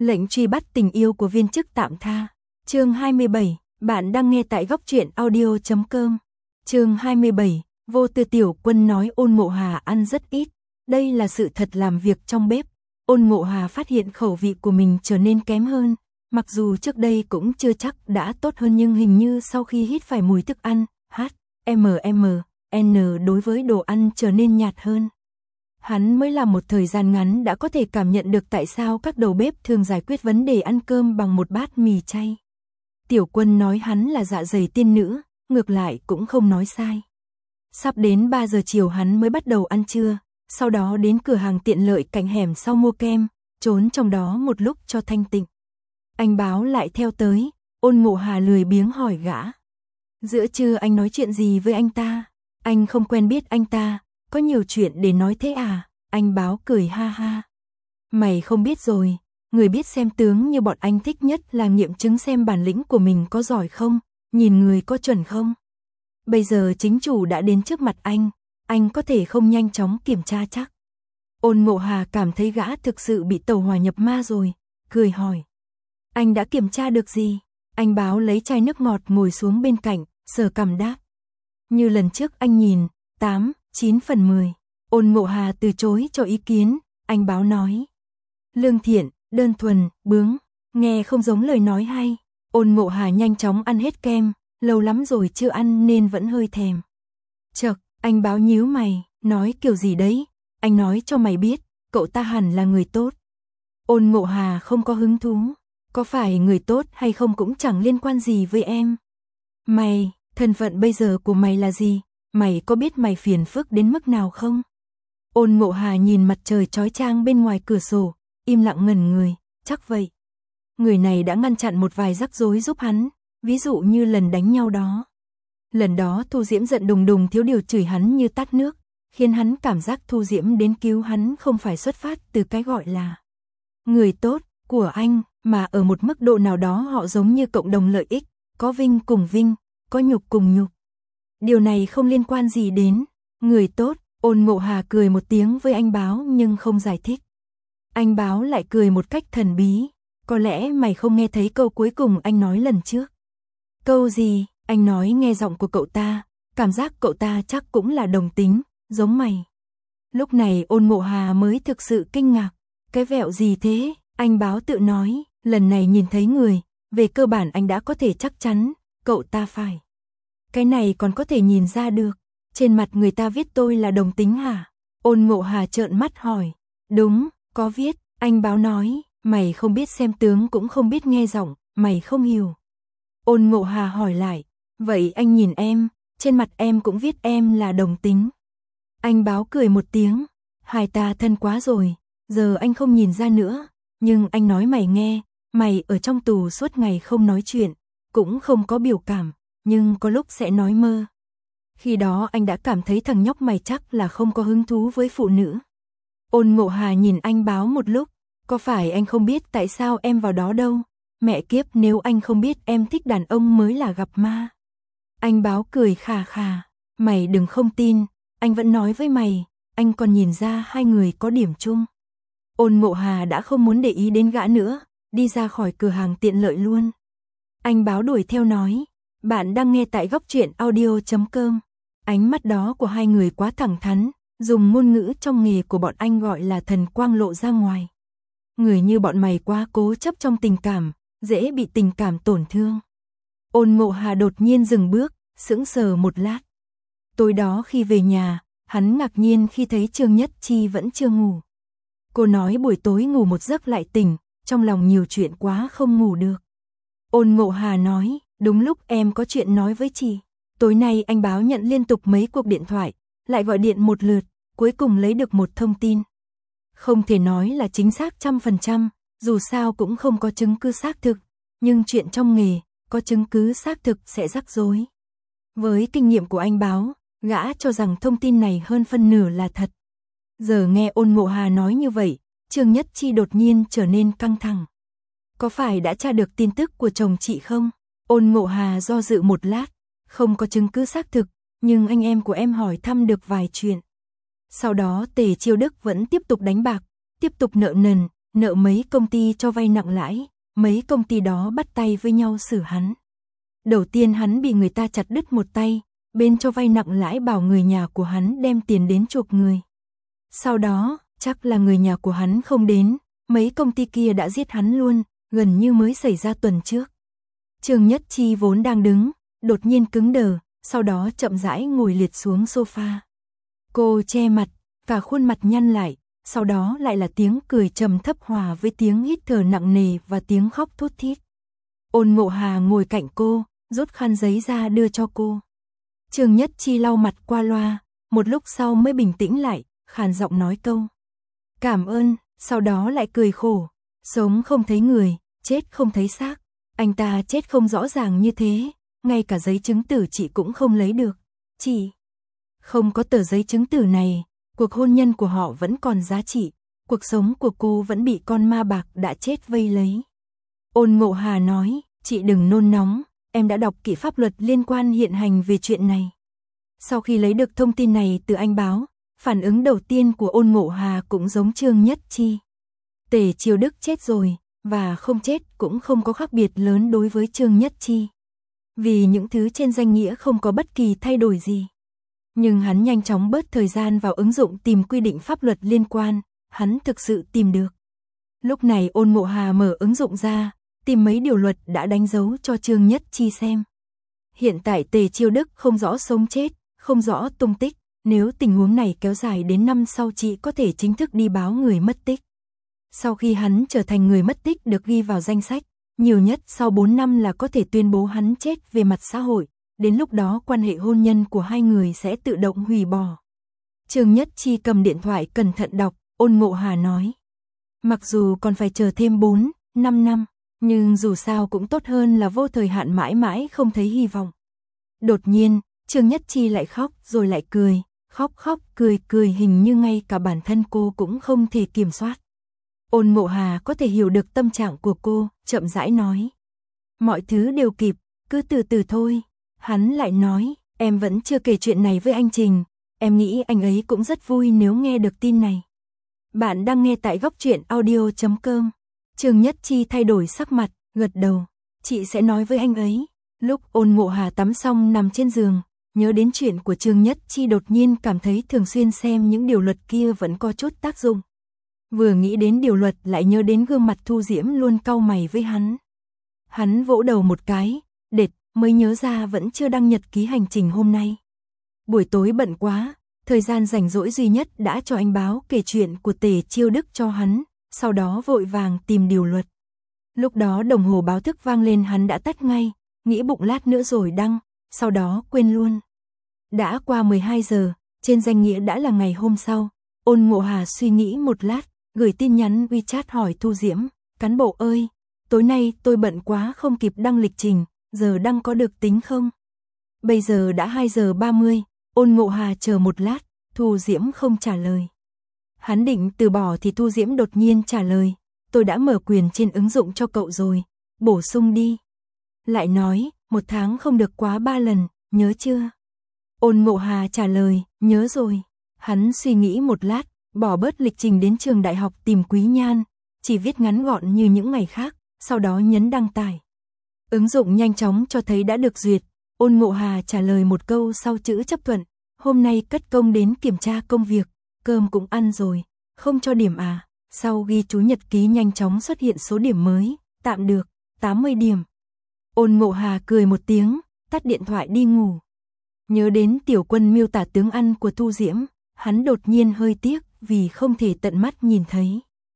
Lệnh truy bắt tình yêu của viên chức tạm tha. Chương 27, bạn đang nghe tại góc truyện audio.com. Chương 27, Vô Tư Tiểu Quân nói Ôn Mộ Hà ăn rất ít. Đây là sự thật làm việc trong bếp. Ôn Mộ Hà phát hiện khẩu vị của mình trở nên kém hơn. Mặc dù trước đây cũng chưa chắc đã tốt hơn nhưng hình như sau khi hít phải mùi thức ăn, HMM, đối với đồ ăn trở nên nhạt hơn. Hắn mới làm một thời gian ngắn đã có thể cảm nhận được tại sao các đầu bếp thường giải quyết vấn đề ăn cơm bằng một bát mì chay. Tiểu Quân nói hắn là dạ dày tiên nữ, ngược lại cũng không nói sai. Sắp đến 3 giờ chiều hắn mới bắt đầu ăn trưa, sau đó đến cửa hàng tiện lợi cạnh hẻm sau mua kem, trốn trong đó một lúc cho thanh tịnh. Anh Báo lại theo tới, Ôn Mộ Hà lười biếng hỏi gã. Giữa trưa anh nói chuyện gì với anh ta? Anh không quen biết anh ta, có nhiều chuyện để nói thế à? Anh Báo cười ha ha. Mày không biết rồi, người biết xem tướng như bọn anh thích nhất là nghiệm chứng xem bản lĩnh của mình có giỏi không, nhìn người có chuẩn không. Bây giờ chính chủ đã đến trước mặt anh có thể không nhanh chóng kiểm tra chắc. Ôn Mộ Hà cảm thấy gã thực sự bị tẩu hỏa nhập ma rồi, cười hỏi. Anh đã kiểm tra được gì? Anh Báo lấy chai nước ngọt ngồi xuống bên cạnh, sờ cằm đáp. Như lần trước anh nhìn, 8, 9 phần 10. Ôn Mộ Hà từ chối cho ý kiến, anh Báo nói. Lương thiện, đơn thuần, bướng, nghe không giống lời nói hay. Ôn Mộ Hà nhanh chóng ăn hết kem, lâu lắm rồi chưa ăn nên vẫn hơi thèm. Chậc, anh Báo nhíu mày, nói kiểu gì đấy? Anh nói cho mày biết, cậu ta hẳn là người tốt. Ôn Mộ Hà không có hứng thú. Có phải người tốt hay không cũng chẳng liên quan gì với em. Mày, thân phận bây giờ của mày là gì? Mày có biết mày phiền phức đến mức nào không? Ôn Mộ Hà nhìn mặt trời chói chang bên ngoài cửa sổ, im lặng ngẩn người, chắc vậy. Người này đã ngăn chặn một vài rắc rối giúp hắn, ví dụ như lần đánh nhau đó. Lần đó Thu Diễm giận đùng đùng thiếu điều chửi hắn như tát nước, khiến hắn cảm giác Thu Diễm đến cứu hắn không phải xuất phát từ cái gọi là người tốt của anh, mà ở một mức độ nào đó họ giống như cộng đồng lợi ích, có vinh cùng vinh, có nhục cùng nhục. Điều này không liên quan gì đến người tốt. Ôn Mộ Hà cười một tiếng với anh Báo nhưng không giải thích. Anh Báo lại cười một cách thần bí. Có lẽ mày không nghe thấy câu cuối cùng anh nói lần trước. Câu gì? Anh nói nghe giọng của cậu ta, cảm giác cậu ta chắc cũng là đồng tính, giống mày. Lúc này Ôn Mộ Hà mới thực sự kinh ngạc. Cái vẹo gì thế? Anh Báo tự nói, lần này nhìn thấy người, về cơ bản anh đã có thể chắc chắn, cậu ta phải. Cái này còn có thể nhìn ra được, trên mặt người ta viết tôi là đồng tính hả? Ôn Mộ Hà trợn mắt hỏi, đúng, có viết, anh Báo nói, mày không biết xem tướng cũng không biết nghe giọng, mày không hiểu. Ôn Mộ Hà hỏi lại, vậy anh nhìn em, trên mặt em cũng viết em là đồng tính. Anh Báo cười một tiếng, hai ta thân quá rồi, giờ anh không nhìn ra nữa. Nhưng anh nói mày nghe, mày ở trong tù suốt ngày không nói chuyện, cũng không có biểu cảm, nhưng có lúc sẽ nói mơ. Khi đó anh đã cảm thấy thằng nhóc mày chắc là không có hứng thú với phụ nữ. Ôn Mộ Hà nhìn anh Báo một lúc, có phải anh không biết tại sao em vào đó đâu? Mẹ kiếp, nếu anh không biết em thích đàn ông mới là gặp ma. Anh Báo cười khà khà, mày đừng không tin, anh vẫn nói với mày, anh còn nhìn ra hai người có điểm chung. Ôn Mộ Hà đã không muốn để ý đến gã nữa, đi ra khỏi cửa hàng tiện lợi luôn. Anh Báo đuổi theo nói, bạn đang nghe tại góc truyện audio.com. Ánh mắt đó của hai người quá thẳng thắn, dùng ngôn ngữ trong nghề của bọn anh gọi là thần quang lộ ra ngoài. Người như bọn mày quá cố chấp trong tình cảm, dễ bị tình cảm tổn thương. Ôn Mộ Hà đột nhiên dừng bước, sững sờ một lát. Tối đó khi về nhà, hắn ngạc nhiên khi thấy Trương Nhất Chi vẫn chưa ngủ. Cô nói buổi tối ngủ một giấc lại tỉnh, trong lòng nhiều chuyện quá không ngủ được. Ôn Mộ Hà nói, đúng lúc em có chuyện nói với chị. Tối nay anh Báo nhận liên tục mấy cuộc điện thoại, lại gọi điện một lượt, cuối cùng lấy được một thông tin. Không thể nói là chính xác 100%, dù sao cũng không có chứng cứ xác thực, nhưng chuyện trong nghề, có chứng cứ xác thực sẽ rắc rối. Với kinh nghiệm của anh Báo, gã cho rằng thông tin này hơn phân nửa là thật. Giờ nghe Ôn Mộ Hà nói như vậy, Trương Nhất Chi đột nhiên trở nên căng thẳng. Có phải đã tra được tin tức của chồng chị không? Ôn Mộ Hà do dự một lát, không có chứng cứ xác thực, nhưng anh em của em hỏi thăm được vài chuyện. Sau đó Tề Chiêu Đức vẫn tiếp tục đánh bạc, tiếp tục nợ nần, nợ mấy công ty cho vay nặng lãi, mấy công ty đó bắt tay với nhau xử hắn. Đầu tiên hắn bị người ta chặt đứt một tay, bên cho vay nặng lãi bảo người nhà của hắn đem tiền đến chuộc người. Sau đó, chắc là người nhà của hắn không đến, mấy công ty kia đã giết hắn luôn, gần như mới xảy ra tuần trước. Trương Nhất Chi vốn đang đứng, đột nhiên cứng đờ, sau đó chậm rãi ngồi liệt xuống sofa. Cô che mặt, cả khuôn mặt nhăn lại, sau đó lại là tiếng cười trầm thấp hòa với tiếng hít thở nặng nề và tiếng khóc thút thít. Ôn Ngộ Hà ngồi cạnh cô, rút khăn giấy ra đưa cho cô. Trương Nhất Chi lau mặt qua loa, một lúc sau mới bình tĩnh lại, khàn giọng nói câu cảm ơn, sau đó lại cười khổ, sống không thấy người, chết không thấy xác, anh ta chết không rõ ràng như thế, ngay cả giấy chứng tử chị cũng không lấy được, chị không có tờ giấy chứng tử này, cuộc hôn nhân của họ vẫn còn giá trị, cuộc sống của cô vẫn bị con ma bạc đã chết vây lấy. Ôn Ngộ Hà nói, chị đừng nôn nóng, em đã đọc kỹ pháp luật liên quan hiện hành về chuyện này. Sau khi lấy được thông tin này từ anh báo, phản ứng đầu tiên của Ôn Ngộ Hà cũng giống Trương Nhất Chi. Tề Chiêu Đức chết rồi, và không chết cũng không có khác biệt lớn đối với Trương Nhất Chi. Vì những thứ trên danh nghĩa không có bất kỳ thay đổi gì. Nhưng hắn nhanh chóng bớt thời gian vào ứng dụng tìm quy định pháp luật liên quan, hắn thực sự tìm được. Lúc này Ôn Ngộ Hà mở ứng dụng ra, tìm mấy điều luật đã đánh dấu cho Trương Nhất Chi xem. Hiện tại Tề Chiêu Đức không rõ sống chết, không rõ tung tích, nếu tình huống này kéo dài đến năm sau chị có thể chính thức đi báo người mất tích. Sau khi hắn trở thành người mất tích được ghi vào danh sách, nhiều nhất sau 4 năm là có thể tuyên bố hắn chết về mặt xã hội, đến lúc đó quan hệ hôn nhân của hai người sẽ tự động hủy bỏ. Trương Nhất Chi cầm điện thoại cẩn thận đọc, Ôn Ngộ Hà nói. Mặc dù còn phải chờ thêm 4, 5 năm, nhưng dù sao cũng tốt hơn là vô thời hạn mãi mãi không thấy hy vọng. Đột nhiên, Trương Nhất Chi lại khóc rồi lại cười, khóc cười hình như ngay cả bản thân cô cũng không thể kiểm soát. Ôn Ngộ Hà có thể hiểu được tâm trạng của cô, chậm rãi nói. Mọi thứ đều kịp, cứ từ từ thôi. Hắn lại nói, em vẫn chưa kể chuyện này với anh Trình, em nghĩ anh ấy cũng rất vui nếu nghe được tin này. Bạn đang nghe tại Góc Truyện Audio.com. Trương Nhất Chi thay đổi sắc mặt, gật đầu, chị sẽ nói với anh ấy. Lúc Ôn Ngộ Hà tắm xong nằm trên giường, nhớ đến chuyện của Trương Nhất Chi đột nhiên cảm thấy thường xuyên xem những điều luật kia vẫn có chút tác dụng. Vừa nghĩ đến điều luật lại nhớ đến gương mặt Thu Diễm luôn cau mày với hắn. Hắn vỗ đầu một cái, đệt, mới nhớ ra vẫn chưa đăng nhật ký hành trình hôm nay. Buổi tối bận quá, thời gian rảnh rỗi duy nhất đã cho anh báo kể chuyện của Tề Chiêu Đức cho hắn, sau đó vội vàng tìm điều luật. Lúc đó đồng hồ báo thức vang lên hắn đã tắt ngay, nghĩ bụng lát nữa rồi đăng, sau đó quên luôn. Đã qua 12 giờ, trên danh nghĩa đã là ngày hôm sau, Ôn Ngộ Hà suy nghĩ một lát, gửi tin nhắn WeChat hỏi Thu Diễm, cán bộ ơi, tối nay tôi bận quá không kịp đăng lịch trình, giờ đăng có được tính không? Bây giờ đã 2 giờ 30, Ôn Ngộ Hà chờ một lát, Thu Diễm không trả lời. Hắn định từ bỏ thì Thu Diễm đột nhiên trả lời, tôi đã mở quyền trên ứng dụng cho cậu rồi, bổ sung đi. Lại nói, 1 tháng không được quá 3 lần, nhớ chưa? Ôn Ngộ Hà trả lời, nhớ rồi. Hắn suy nghĩ một lát, bỏ bớt lịch trình đến trường đại học tìm Quý Nhan, chỉ viết ngắn gọn như những ngày khác, sau đó nhấn đăng tải. Ứng dụng nhanh chóng cho thấy đã được duyệt, Ôn Ngộ Hà trả lời một câu sau chữ chấp thuận, hôm nay cất công đến kiểm tra công việc, cơm cũng ăn rồi, không cho điểm à, sau ghi chú nhật ký nhanh chóng xuất hiện số điểm mới, tạm được, 80 điểm. Ôn Ngộ Hà cười một tiếng, tắt điện thoại đi ngủ. Nhớ đến Tiểu Quân miêu tả tướng ăn của Thu Diễm, hắn đột nhiên hơi tiếc vì không thể tận mắt nhìn thấy.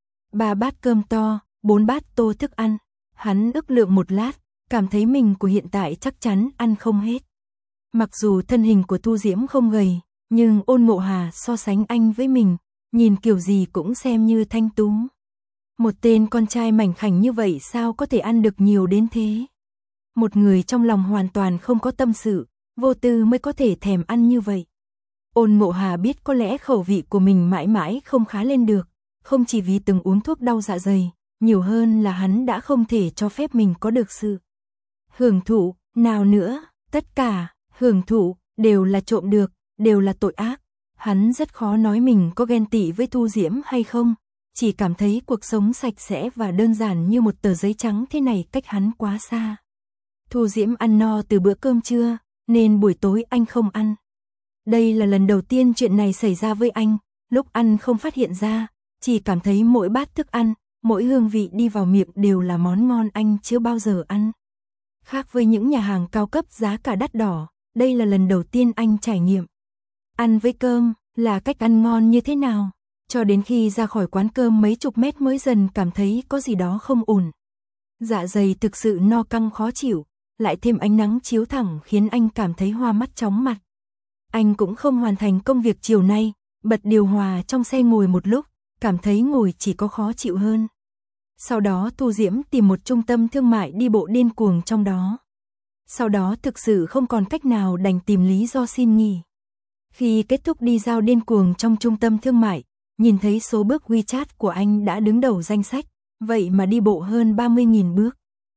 3 bát cơm to, 4 bát tô thức ăn, hắn ước lượng một lát, cảm thấy mình của hiện tại chắc chắn ăn không hết. Mặc dù thân hình của Thu Diễm không gầy, nhưng Ôn Ngộ Hà so sánh anh với mình, nhìn kiểu gì cũng xem như thanh tú. Một tên con trai mảnh khảnh như vậy sao có thể ăn được nhiều đến thế? Một người trong lòng hoàn toàn không có tâm sự, vô tư mới có thể thèm ăn như vậy. Ôn Ngộ Hà biết có lẽ khẩu vị của mình mãi mãi không khá lên được, không chỉ vì từng uống thuốc đau dạ dày, nhiều hơn là hắn đã không thể cho phép mình có được sự hưởng thụ, nào nữa, tất cả, hưởng thụ, đều là trộm được, đều là tội ác. Hắn rất khó nói mình có ghen tị với Thu Diễm hay không, chỉ cảm thấy cuộc sống sạch sẽ và đơn giản như một tờ giấy trắng thế này cách hắn quá xa. Thu Diễm ăn no từ bữa cơm trưa, nên buổi tối anh không ăn. Đây là lần đầu tiên chuyện này xảy ra với anh, lúc ăn không phát hiện ra, chỉ cảm thấy mỗi bát thức ăn, mỗi hương vị đi vào miệng đều là món ngon anh chưa bao giờ ăn. Khác với những nhà hàng cao cấp giá cả đắt đỏ, đây là lần đầu tiên anh trải nghiệm. Ăn với cơm là cách ăn ngon như thế nào, cho đến khi ra khỏi quán cơm mấy chục mét mới dần cảm thấy có gì đó không ổn. Dạ dày thực sự no căng khó chịu, lại thêm ánh nắng chiếu thẳng khiến anh cảm thấy hoa mắt chóng mặt. Anh cũng không hoàn thành công việc chiều nay, bật điều hòa trong xe ngồi một lúc, cảm thấy ngồi chỉ có khó chịu hơn. Sau đó Thu Diễm tìm một trung tâm thương mại đi bộ điên cuồng trong đó. Sau đó thực sự không còn cách nào đành tìm lý do xin nghỉ. Khi kết thúc đi dạo điên cuồng trong trung tâm thương mại, nhìn thấy số bước WeChat của anh đã đứng đầu danh sách, vậy mà đi bộ hơn 30.000 bước.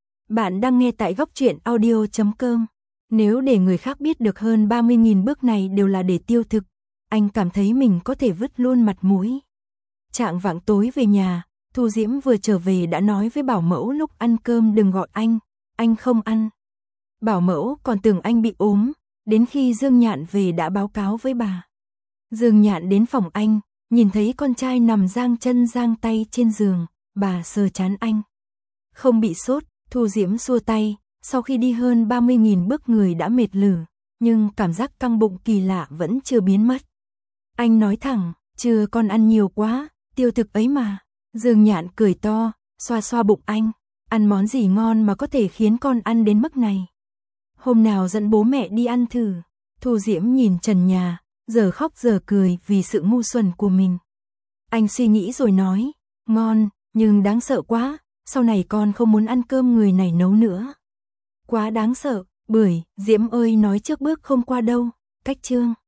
Bạn đang nghe tại Góc Truyện Audio.com. Nếu để người khác biết được hơn 30.000 bước này đều là để tiêu thực, anh cảm thấy mình có thể vứt luôn mặt mũi. Chạng vạng tối về nhà, Thu Diễm vừa trở về đã nói với bảo mẫu lúc ăn cơm đừng gọi anh không ăn. Bảo mẫu còn tưởng anh bị ốm, đến khi Dương Nhạn về đã báo cáo với bà. Dương Nhạn đến phòng anh, nhìn thấy con trai nằm giang chân giang tay trên giường, bà sờ trán anh. Không bị sốt, Thu Diễm xua tay, sau khi đi hơn 30.000 bước người đã mệt lử, nhưng cảm giác căng bụng kỳ lạ vẫn chưa biến mất. Anh nói thẳng, chưa con ăn nhiều quá, tiêu thực ấy mà. Dương Nhạn cười to, xoa xoa bụng anh, ăn món gì ngon mà có thể khiến con ăn đến mức này. Hôm nào dẫn bố mẹ đi ăn thử. Thu Diễm nhìn trần nhà, giờ khóc giờ cười vì sự ngu xuẩn của mình. Anh suy nghĩ rồi nói, ngon, nhưng đáng sợ quá, sau này con không muốn ăn cơm người này nấu nữa. Quá đáng sợ, Bưởi, Diễm ơi nói trước bước không qua đâu, cách chương.